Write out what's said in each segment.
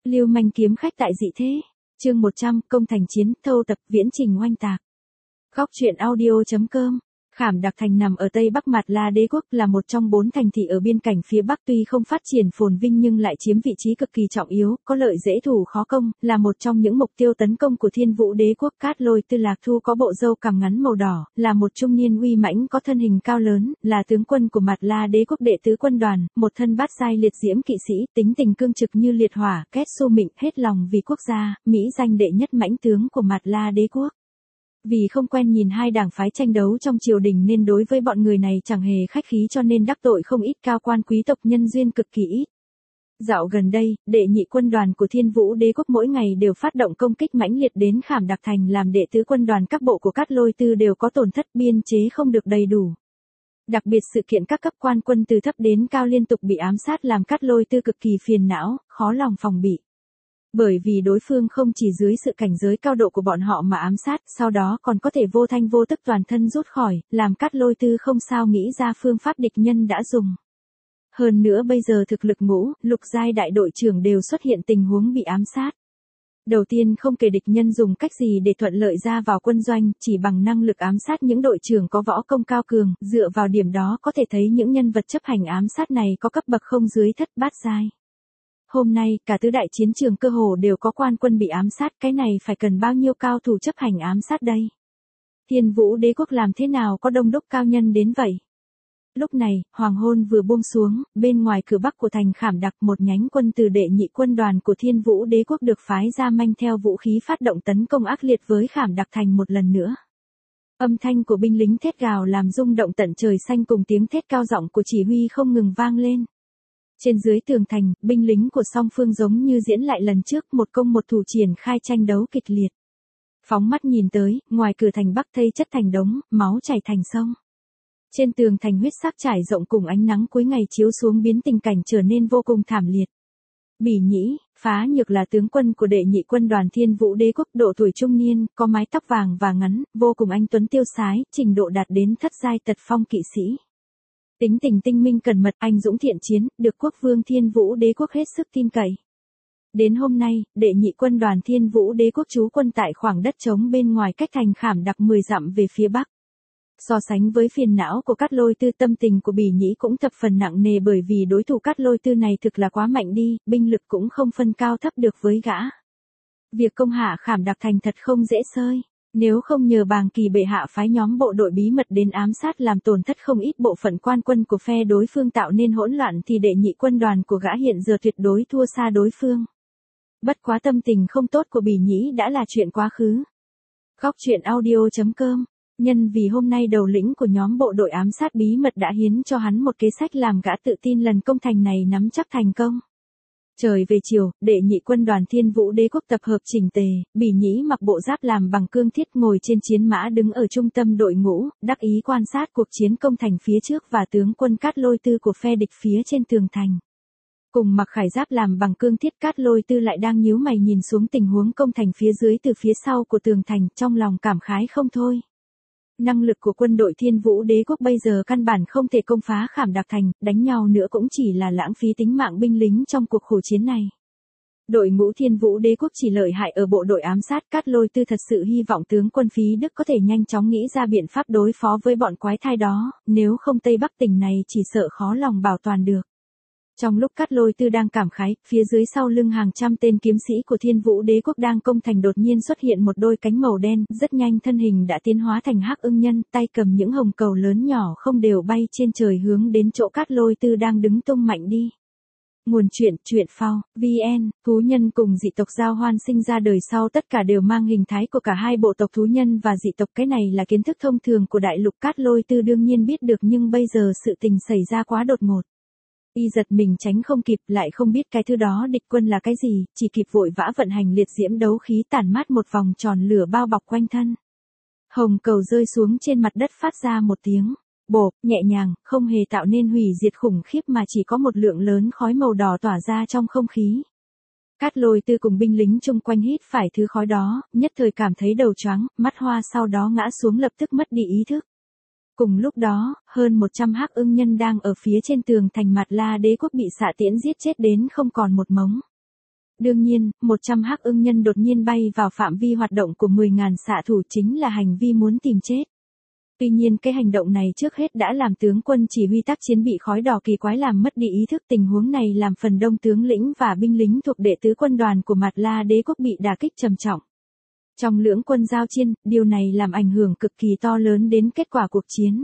Lưu manh kiếm khách tại dị thế. Chương 100, công thành chiến, thâu tập viễn trình oanh tạc. Góc truyện audio.com. Khảm Đặc Thành nằm ở Tây Bắc Mạt La Đế quốc, là một trong 4 thành thị ở biên cảnh phía Bắc, tuy không phát triển phồn vinh nhưng lại chiếm vị trí cực kỳ trọng yếu, có lợi dễ thủ khó công, là một trong những mục tiêu tấn công của Thiên Vũ Đế quốc. Cát Lôi Tư Lạc Thu có bộ râu cằm ngắn màu đỏ, là một trung niên uy mãnh có thân hình cao lớn, là tướng quân của Mạt La Đế quốc đệ tứ quân đoàn, một thân bát giai liệt diễm kỵ sĩ, tính tình cương trực như liệt hỏa, kết xu mịnh, hết lòng vì quốc gia, mỹ danh đệ nhất mãnh tướng của Mạt La Đế quốc. Vì không quen nhìn hai đảng phái tranh đấu trong triều đình nên đối với bọn người này chẳng hề khách khí, cho nên đắc tội không ít cao quan quý tộc, nhân duyên cực kỳ ít. Dạo gần đây, đệ nhị quân đoàn của Thiên Vũ Đế quốc mỗi ngày đều phát động công kích mãnh liệt đến Khảm Đặc Thành, làm đệ tứ quân đoàn các bộ của Cát Lôi Tư đều có tổn thất, biên chế không được đầy đủ. Đặc biệt sự kiện các cấp quan quân từ thấp đến cao liên tục bị ám sát làm Cát Lôi Tư cực kỳ phiền não, khó lòng phòng bị. Bởi vì đối phương không chỉ dưới sự cảnh giới cao độ của bọn họ mà ám sát, sau đó còn có thể vô thanh vô tức toàn thân rút khỏi, làm Cát Lôi Tư không sao nghĩ ra phương pháp địch nhân đã dùng. Hơn nữa bây giờ thực lực ngũ, lục giai đại đội trưởng đều xuất hiện tình huống bị ám sát. Đầu tiên không kể địch nhân dùng cách gì để thuận lợi ra vào quân doanh, chỉ bằng năng lực ám sát những đội trưởng có võ công cao cường, dựa vào điểm đó có thể thấy những nhân vật chấp hành ám sát này có cấp bậc không dưới thất bát giai. Hôm nay, cả tứ đại chiến trường cơ hồ đều có quan quân bị ám sát, cái này phải cần bao nhiêu cao thủ chấp hành ám sát đây? Thiên Vũ Đế quốc làm thế nào có đông đúc cao nhân đến vậy? Lúc này, hoàng hôn vừa buông xuống, bên ngoài cửa bắc của thành Khảm Đặc, một nhánh quân từ đệ nhị quân đoàn của Thiên Vũ Đế quốc được phái ra manh theo vũ khí phát động tấn công ác liệt với Khảm Đặc Thành một lần nữa. Âm thanh của binh lính thét gào làm rung động tận trời xanh cùng tiếng thét cao giọng của chỉ huy không ngừng vang lên. Trên dưới tường thành, binh lính của song phương giống như diễn lại lần trước, một công một thủ triển khai tranh đấu kịch liệt. Phóng mắt nhìn tới, ngoài cửa thành bắc thây chất thành đống, máu chảy thành sông. Trên tường thành huyết sắc trải rộng cùng ánh nắng cuối ngày chiếu xuống biến tình cảnh trở nên vô cùng thảm liệt. Bỉ Nhĩ, Phá Nhược là tướng quân của đệ nhị quân đoàn Thiên Vũ Đế quốc, độ tuổi trung niên, có mái tóc vàng và ngắn, vô cùng anh tuấn tiêu sái, trình độ đạt đến thất giai tật phong kỵ sĩ. Tính tình tinh minh cẩn mật, anh dũng thiện chiến, được quốc vương Thiên Vũ Đế quốc hết sức tin cậy. Đến hôm nay, đệ nhị quân đoàn Thiên Vũ Đế quốc trú quân tại khoảng đất trống bên ngoài cách thành Khảm Đặc 10 dặm về phía bắc. So sánh với phiền não của Cát Lôi Tư, tâm tình của Bỉ Nhĩ cũng thập phần nặng nề, bởi vì đối thủ Cát Lôi Tư này thực là quá mạnh đi, binh lực cũng không phân cao thấp được với gã. Việc công hạ Khảm Đặc Thành thật không dễ xơi. Nếu không nhờ Bàng Kỳ bệ hạ phái nhóm bộ đội bí mật đến ám sát làm tổn thất không ít bộ phận quan quân của phe đối phương tạo nên hỗn loạn thì đệ nhị quân đoàn của gã hiện giờ tuyệt đối thua xa đối phương. Bất quá tâm tình không tốt của Bỉ Nhĩ đã là chuyện quá khứ. Góc truyện audio.com. Nhân vì hôm nay đầu lĩnh của nhóm bộ đội ám sát bí mật đã hiến cho hắn một kế sách làm gã tự tin lần công thành này nắm chắc thành công. Trời về chiều, đệ nhị quân đoàn Thiên Vũ Đế quốc tập hợp chỉnh tề, Bỉ Nhĩ mặc bộ giáp làm bằng cương thiết ngồi trên chiến mã đứng ở trung tâm đội ngũ, đắc ý quan sát cuộc chiến công thành phía trước và tướng quân Cát Lôi Tư của phe địch phía trên tường thành. Cùng mặc khải giáp làm bằng cương thiết, Cát Lôi Tư lại đang nhíu mày nhìn xuống tình huống công thành phía dưới từ phía sau của tường thành, trong lòng cảm khái không thôi. Năng lực của quân đội Thiên Vũ Đế quốc bây giờ căn bản không thể công phá Khảm Đặc Thành, đánh nhau nữa cũng chỉ là lãng phí tính mạng binh lính trong cuộc khổ chiến này. Đội ngũ Thiên Vũ Đế quốc chỉ lợi hại ở bộ đội ám sát, Cát Lôi Tư thật sự hy vọng tướng quân Phí Đức có thể nhanh chóng nghĩ ra biện pháp đối phó với bọn quái thai đó, nếu không Tây Bắc tỉnh này chỉ sợ khó lòng bảo toàn được. Trong lúc Cát Lôi Tư đang cảm khái, phía dưới sau lưng hàng trăm tên kiếm sĩ của Thiên Vũ Đế quốc đang công thành đột nhiên xuất hiện một đôi cánh màu đen, rất nhanh thân hình đã tiến hóa thành hắc ưng nhân, tay cầm những hồng cầu lớn nhỏ không đều bay trên trời hướng đến chỗ Cát Lôi Tư đang đứng tung mạnh đi. Nguồn truyện phao, VN, thú nhân cùng dị tộc giao hoan sinh ra đời sau tất cả đều mang hình thái của cả hai bộ tộc thú nhân và dị tộc, cái này là kiến thức thông thường của đại lục, Cát Lôi Tư đương nhiên biết được, nhưng bây giờ sự tình xảy ra quá đột ngột. Y giật mình tránh không kịp, lại không biết cái thứ đó địch quân là cái gì, chỉ kịp vội vã vận hành liệt diễm đấu khí tản mát một vòng tròn lửa bao bọc quanh thân. Hồng cầu rơi xuống trên mặt đất phát ra một tiếng bộp, nhẹ nhàng, không hề tạo nên hủy diệt khủng khiếp mà chỉ có một lượng lớn khói màu đỏ tỏa ra trong không khí. Cát Lôi Tư cùng binh lính chung quanh hít phải thứ khói đó, nhất thời cảm thấy đầu choáng, mắt hoa, sau đó ngã xuống lập tức mất đi ý thức. Cùng lúc đó, hơn 100 hắc ưng nhân đang ở phía trên tường thành Mạt La Đế quốc bị xạ tiễn giết chết đến không còn một mống. Đương nhiên, 100 hắc ưng nhân đột nhiên bay vào phạm vi hoạt động của 10.000 xạ thủ chính là hành vi muốn tìm chết. Tuy nhiên cái hành động này trước hết đã làm tướng quân chỉ huy tác chiến bị khói đỏ kỳ quái làm mất đi ý thức. Tình huống này làm phần đông tướng lĩnh và binh lính thuộc đệ tứ quân đoàn của Mạt La Đế quốc bị đả kích trầm trọng. Trong lưỡng quân giao chiến, điều này làm ảnh hưởng cực kỳ to lớn đến kết quả cuộc chiến.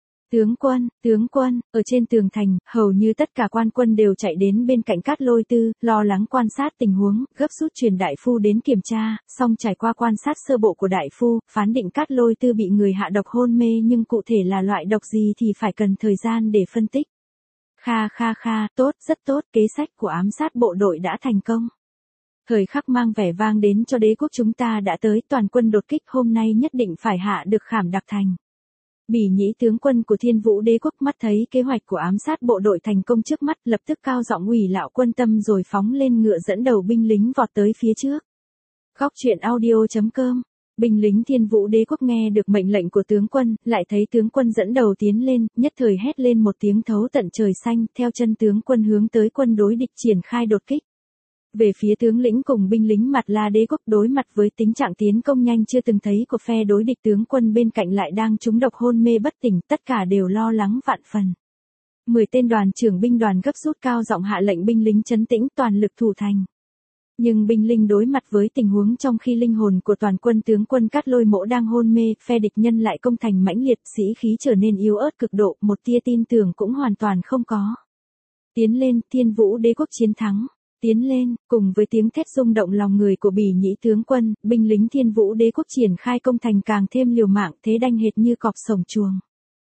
Tướng quân, ở trên tường thành, hầu như tất cả quan quân đều chạy đến bên cạnh Cát Lôi Tư, lo lắng quan sát tình huống, gấp rút truyền đại phu đến kiểm tra, song trải qua quan sát sơ bộ của đại phu, phán định Cát Lôi Tư bị người hạ độc hôn mê nhưng cụ thể là loại độc gì thì phải cần thời gian để phân tích. Tốt, rất tốt, kế sách của ám sát bộ đội đã thành công. Thời khắc mang vẻ vang đến cho đế quốc chúng ta đã tới, toàn quân đột kích hôm nay nhất định phải hạ được Khảm Đặc Thành. Bỉ Nhĩ tướng quân của Thiên Vũ Đế quốc mắt thấy kế hoạch của ám sát bộ đội thành công trước mắt, lập tức cao giọng ủy lạo quân tâm rồi phóng lên ngựa dẫn đầu binh lính vọt tới phía trước. Góc truyện audio.com. Binh lính Thiên Vũ Đế quốc nghe được mệnh lệnh của tướng quân, lại thấy tướng quân dẫn đầu tiến lên, nhất thời hét lên một tiếng thấu tận trời xanh, theo chân tướng quân hướng tới quân đối địch triển khai đột kích. Về phía tướng lĩnh cùng binh lính Mạt La Đế quốc đối mặt với tính trạng tiến công nhanh chưa từng thấy của phe đối địch, tướng quân bên cạnh lại đang trúng độc hôn mê bất tỉnh, tất cả đều lo lắng vạn phần. 10 tên đoàn trưởng binh đoàn gấp rút cao giọng hạ lệnh binh lính trấn tĩnh toàn lực thủ thành. Nhưng binh lính đối mặt với tình huống trong khi linh hồn của toàn quân tướng quân Cát Lôi Mỗ đang hôn mê, phe địch nhân lại công thành mãnh liệt, sĩ khí trở nên yếu ớt cực độ, một tia tin tưởng cũng hoàn toàn không có. Tiến lên, Thiên Vũ Đế quốc chiến thắng. Tiến lên, cùng với tiếng thét rung động lòng người của Bỉ Nhĩ tướng quân, binh lính Thiên Vũ Đế quốc triển khai công thành càng thêm liều mạng, thế đanh hệt như cọp sổng chuồng.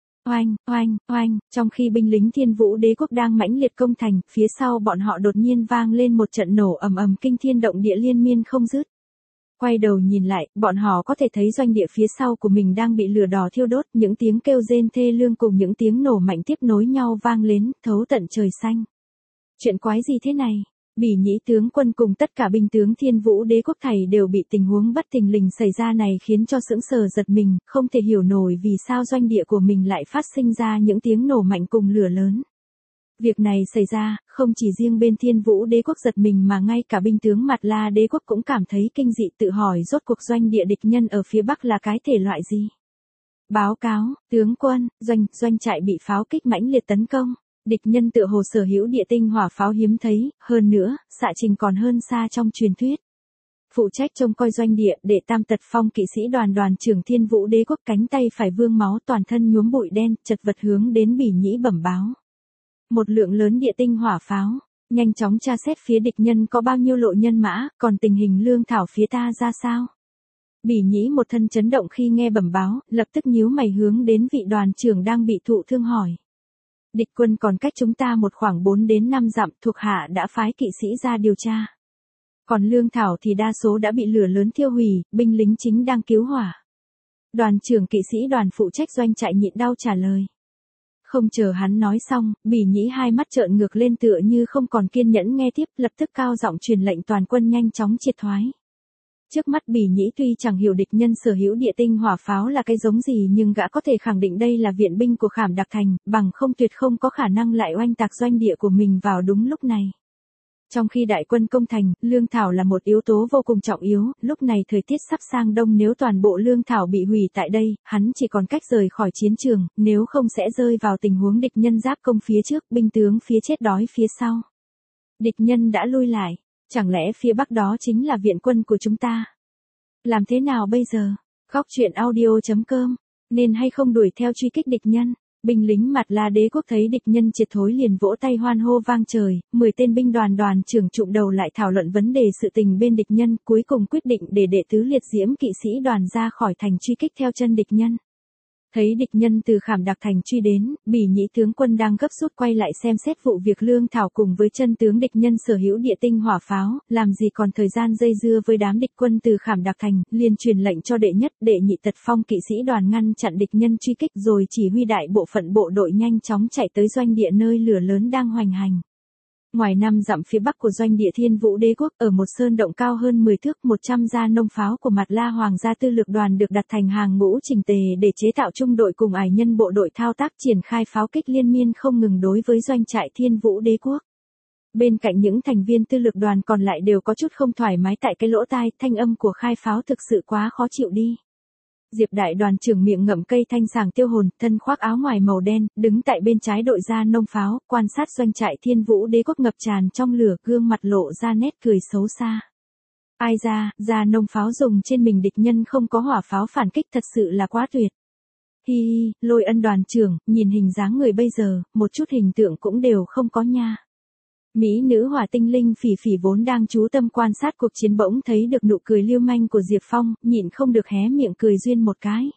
Oanh, trong khi binh lính Thiên Vũ Đế quốc đang mãnh liệt công thành, phía sau bọn họ đột nhiên vang lên một trận nổ ầm ầm kinh thiên động địa liên miên không dứt. Quay đầu nhìn lại, bọn họ có thể thấy doanh địa phía sau của mình đang bị lửa đỏ thiêu đốt, những tiếng kêu rên thê lương cùng những tiếng nổ mạnh tiếp nối nhau vang lên, thấu tận trời xanh. Chuyện quái gì thế này? Bỉ Nhĩ tướng quân cùng tất cả binh tướng Thiên Vũ Đế quốc thảy đều bị tình huống bất thình lình xảy ra này khiến cho sững sờ giật mình, không thể hiểu nổi vì sao doanh địa của mình lại phát sinh ra những tiếng nổ mạnh cùng lửa lớn. Việc này xảy ra, không chỉ riêng bên Thiên Vũ Đế quốc giật mình mà ngay cả binh tướng Mạt La Đế quốc cũng cảm thấy kinh dị, tự hỏi rốt cuộc doanh địa địch nhân ở phía bắc là cái thể loại gì. Báo cáo, tướng quân, doanh trại bị pháo kích mãnh liệt tấn công. Địch nhân tựa hồ sở hữu địa tinh hỏa pháo hiếm thấy, hơn nữa, xạ trình còn hơn xa trong truyền thuyết. Phụ trách trông coi doanh địa, Đệ Tam Tật Phong kỵ sĩ đoàn đoàn trưởng Thiên Vũ Đế quốc cánh tay phải vương máu toàn thân nhuốm bụi đen, chật vật hướng đến Bỉ Nhĩ bẩm báo. Một lượng lớn địa tinh hỏa pháo, nhanh chóng tra xét phía địch nhân có bao nhiêu lộ nhân mã, còn tình hình lương thảo phía ta ra sao? Bỉ Nhĩ một thân chấn động khi nghe bẩm báo, lập tức nhíu mày hướng đến vị đoàn trưởng đang bị thụ thương hỏi. Địch quân còn cách chúng ta một khoảng 4 đến 5 dặm, thuộc hạ đã phái kỵ sĩ ra điều tra. Còn lương thảo thì đa số đã bị lửa lớn thiêu hủy, binh lính chính đang cứu hỏa. Đoàn trưởng kỵ sĩ đoàn phụ trách doanh trại nhịn đau trả lời. Không chờ hắn nói xong, Bỉ Nhĩ hai mắt trợn ngược lên tựa như không còn kiên nhẫn nghe tiếp, lập tức cao giọng truyền lệnh toàn quân nhanh chóng triệt thoái. Trước mắt Bỉ Nhĩ tuy chẳng hiểu địch nhân sở hữu địa tinh hỏa pháo là cái giống gì nhưng gã có thể khẳng định đây là viện binh của Khảm Đặc Thành, bằng không tuyệt không có khả năng lại oanh tạc doanh địa của mình vào đúng lúc này. Trong khi đại quân công thành, lương thảo là một yếu tố vô cùng trọng yếu, lúc này thời tiết sắp sang đông, nếu toàn bộ lương thảo bị hủy tại đây, hắn chỉ còn cách rời khỏi chiến trường, nếu không sẽ rơi vào tình huống địch nhân giáp công phía trước, binh tướng phía chết đói phía sau. Địch nhân đã lui lại. Chẳng lẽ phía bắc đó chính là viện quân của chúng ta? Làm thế nào bây giờ? Góc truyện audio.com. Nên hay không đuổi theo truy kích địch nhân? Binh lính Mạt La Đế quốc thấy địch nhân triệt thối liền vỗ tay hoan hô vang trời, 10 tên binh đoàn trưởng trụm đầu lại thảo luận vấn đề sự tình bên địch nhân, cuối cùng quyết định để đệ tứ liệt diễm kỵ sĩ đoàn ra khỏi thành truy kích theo chân địch nhân. Thấy địch nhân từ Khảm Đặc Thành truy đến, Bỉ Nhĩ tướng quân đang gấp rút quay lại xem xét vụ việc lương thảo cùng với chân tướng địch nhân sở hữu địa tinh hỏa pháo, làm gì còn thời gian dây dưa với đám địch quân từ Khảm Đặc Thành, liền truyền lệnh cho đệ nhất, đệ nhị Tật Phong kỵ sĩ đoàn ngăn chặn địch nhân truy kích rồi chỉ huy đại bộ phận bộ đội nhanh chóng chạy tới doanh địa nơi lửa lớn đang hoành hành. Ngoài 5 dặm phía bắc của doanh địa Thiên Vũ Đế quốc, ở một sơn động cao hơn 10 thước, 100 gia nông pháo của Mạt La Hoàng gia tư lược đoàn được đặt thành hàng ngũ chỉnh tề để chế tạo trung đội cùng ải nhân bộ đội thao tác triển khai pháo kích liên miên không ngừng đối với doanh trại Thiên Vũ Đế quốc. Bên cạnh những thành viên tư lược đoàn còn lại đều có chút không thoải mái tại cái lỗ tai, thanh âm của khai pháo thực sự quá khó chịu đi. Diệp đại đoàn trưởng miệng ngậm cây thanh sàng tiêu hồn, thân khoác áo ngoài màu đen, đứng tại bên trái đội gia nông pháo, quan sát doanh trại Thiên Vũ Đế quốc ngập tràn trong lửa, gương mặt lộ ra nét cười xấu xa. Ai ra, gia nông pháo dùng trên mình địch nhân không có hỏa pháo phản kích thật sự là quá tuyệt. Hi hi, Lôi Ân đoàn trưởng, nhìn hình dáng người bây giờ, một chút hình tượng cũng đều không có nha. Mỹ nữ hỏa tinh linh Phỉ Phỉ vốn đang chú tâm quan sát cuộc chiến bỗng thấy được nụ cười lưu manh của Diệp Phong, nhịn không được hé miệng cười duyên một cái.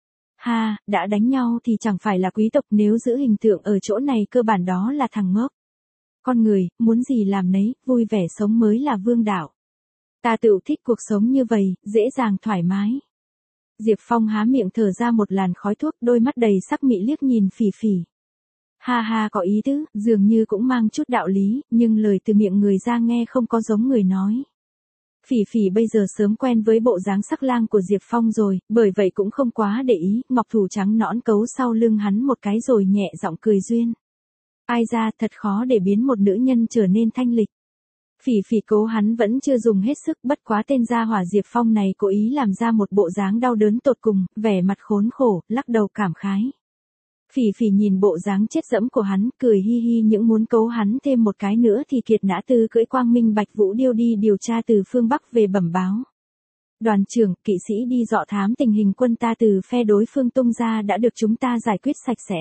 Ha, đã đánh nhau thì chẳng phải là quý tộc, nếu giữ hình tượng ở chỗ này cơ bản đó là thằng ngốc. Con người, muốn gì làm nấy, vui vẻ sống mới là vương đạo. Ta tự thích cuộc sống như vậy, dễ dàng thoải mái. Diệp Phong há miệng thở ra một làn khói thuốc, đôi mắt đầy sắc mị liếc nhìn Phỉ Phỉ. Ha ha, có ý tứ, dường như cũng mang chút đạo lý, nhưng lời từ miệng người ra nghe không có giống người nói. Phỉ Phỉ bây giờ sớm quen với bộ dáng sắc lang của Diệp Phong rồi, bởi vậy cũng không quá để ý, ngọc thủ trắng nõn cấu sau lưng hắn một cái rồi nhẹ giọng cười duyên. Ai ra, thật khó để biến một nữ nhân trở nên thanh lịch. Phỉ Phỉ cố hắn vẫn chưa dùng hết sức, bất quá tên gia hỏa Diệp Phong này cố ý làm ra một bộ dáng đau đớn tột cùng, vẻ mặt khốn khổ, lắc đầu cảm khái. Phỉ Phỉ nhìn bộ dáng chết dẫm của hắn, cười hi hi, những muốn cấu hắn thêm một cái nữa thì Kiệt Nã Tư cưỡi Quang Minh Bạch Vũ Điêu đi điều tra từ phương Bắc về bẩm báo. Đoàn trưởng, kỵ sĩ đi dọ thám tình hình quân ta từ phe đối phương tung ra đã được chúng ta giải quyết sạch sẽ.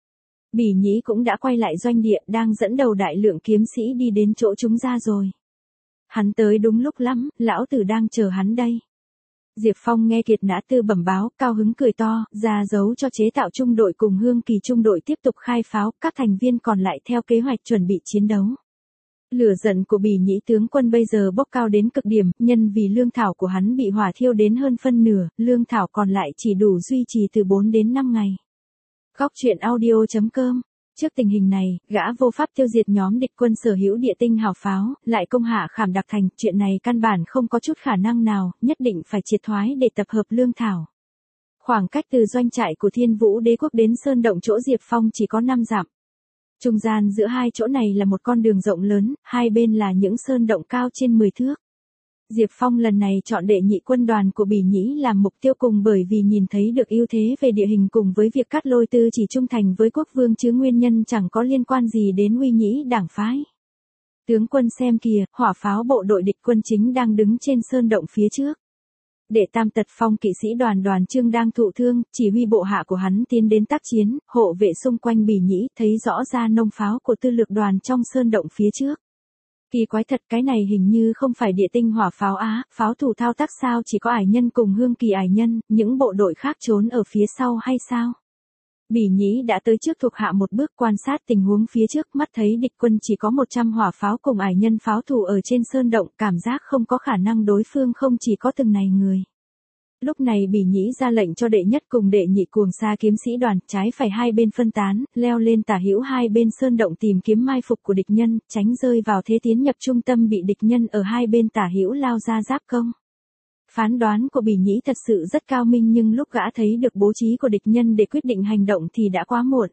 Bỉ Nhĩ cũng đã quay lại doanh địa, đang dẫn đầu đại lượng kiếm sĩ đi đến chỗ chúng ra rồi. Hắn tới đúng lúc lắm, lão tử đang chờ hắn đây. Diệp Phong nghe Kiệt Nã Tư bẩm báo, cao hứng cười to, ra dấu cho chế tạo trung đội cùng Hương Kỳ trung đội tiếp tục khai pháo, các thành viên còn lại theo kế hoạch chuẩn bị chiến đấu. Lửa giận của Bỉ Nhĩ tướng quân bây giờ bốc cao đến cực điểm, nhân vì lương thảo của hắn bị hỏa thiêu đến hơn phân nửa, lương thảo còn lại chỉ đủ duy trì từ 4 đến 5 ngày. Góc truyện audio.com. Trước tình hình này, gã vô pháp tiêu diệt nhóm địch quân sở hữu địa tinh hào pháo, lại công hạ Khảm Đặc Thành, chuyện này căn bản không có chút khả năng nào, nhất định phải triệt thoái để tập hợp lương thảo. Khoảng cách từ doanh trại của Thiên Vũ Đế quốc đến sơn động chỗ Diệp Phong chỉ có 5 dặm. Trung gian giữa hai chỗ này là một con đường rộng lớn, hai bên là những sơn động cao trên 10 thước. Diệp Phong lần này chọn đệ nhị quân đoàn của Bỉ Nhĩ làm mục tiêu cùng bởi vì nhìn thấy được ưu thế về địa hình cùng với việc Cát Lôi Tư chỉ trung thành với quốc vương chứ nguyên nhân chẳng có liên quan gì đến Uy Nhĩ đảng phái. Tướng quân xem kìa, hỏa pháo bộ đội địch quân chính đang đứng trên sơn động phía trước. Đệ Tam Tật Phong kỵ sĩ đoàn Đoàn Trương đang thụ thương, chỉ huy bộ hạ của hắn tiến đến tác chiến, hộ vệ xung quanh Bỉ Nhĩ, thấy rõ ra nông pháo của tư lược đoàn trong sơn động phía trước. Kỳ quái thật, cái này hình như không phải địa tinh hỏa pháo á, pháo thủ thao tác sao chỉ có ải nhân cùng Hương Kỳ ải nhân, những bộ đội khác trốn ở phía sau hay sao? Bỉ Nhĩ đã tới trước thuộc hạ một bước quan sát tình huống phía trước, mắt thấy địch quân chỉ có 100 hỏa pháo cùng ải nhân pháo thủ ở trên sơn động, cảm giác không có khả năng đối phương không chỉ có từng này người. Lúc này Bỉ Nhĩ ra lệnh cho đệ nhất cùng đệ nhị cuồng sa kiếm sĩ đoàn, trái phải hai bên phân tán, leo lên tả hữu hai bên sơn động tìm kiếm mai phục của địch nhân, tránh rơi vào thế tiến nhập trung tâm bị địch nhân ở hai bên tả hữu lao ra giáp công. Phán đoán của Bỉ Nhĩ thật sự rất cao minh, nhưng lúc gã thấy được bố trí của địch nhân để quyết định hành động thì đã quá muộn.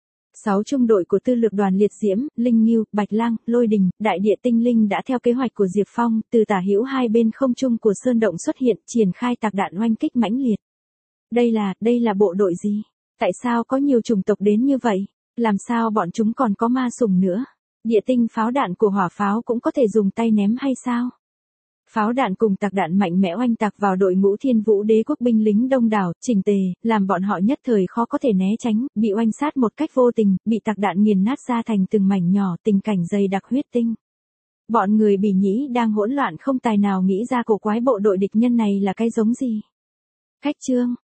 6 trung đội của tư lược đoàn Liệt Diễm, Linh Ngưu, Bạch Lang, Lôi Đình, Đại Địa Tinh Linh đã theo kế hoạch của Diệp Phong, từ tả hữu hai bên không trung của sơn động xuất hiện, triển khai tạc đạn oanh kích mãnh liệt. Đây là bộ đội gì? Tại sao có nhiều chủng tộc đến như vậy? Làm sao bọn chúng còn có ma sủng nữa? Địa tinh pháo đạn của hỏa pháo cũng có thể dùng tay ném hay sao? Pháo đạn cùng tạc đạn mạnh mẽ oanh tạc vào đội ngũ Thiên Vũ Đế quốc binh lính đông đảo, chỉnh tề, làm bọn họ nhất thời khó có thể né tránh, bị oanh sát một cách vô tình, bị tạc đạn nghiền nát ra thành từng mảnh nhỏ, tình cảnh dày đặc huyết tinh. Bọn người Bỉ Nhĩ đang hỗn loạn không tài nào nghĩ ra cổ quái bộ đội địch nhân này là cái giống gì. Khách chương